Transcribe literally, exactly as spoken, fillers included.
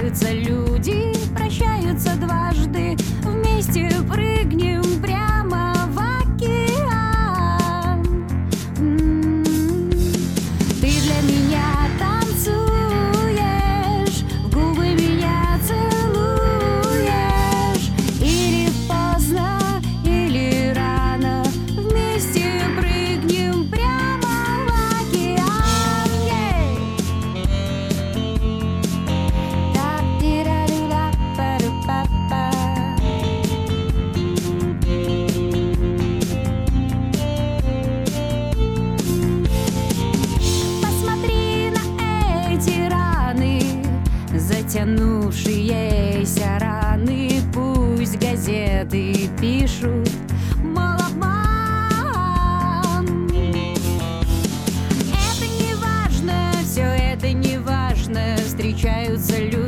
Встречаются люди, прощаются дважды, вместе прыгнем прямо в океан. М-м-м. Ты для меня танцуешь, в губы меня целуешь. Или поздно, или рано, вместе прыгнем прямо в океан. Ей! Так-ти-ра-ду-ра-па-ду-па-па. Посмотри на эти раны, затянувшиеся раны. Пусть газеты пишут, мол, обман. Это не важно, все это не важно. Встречаются люди.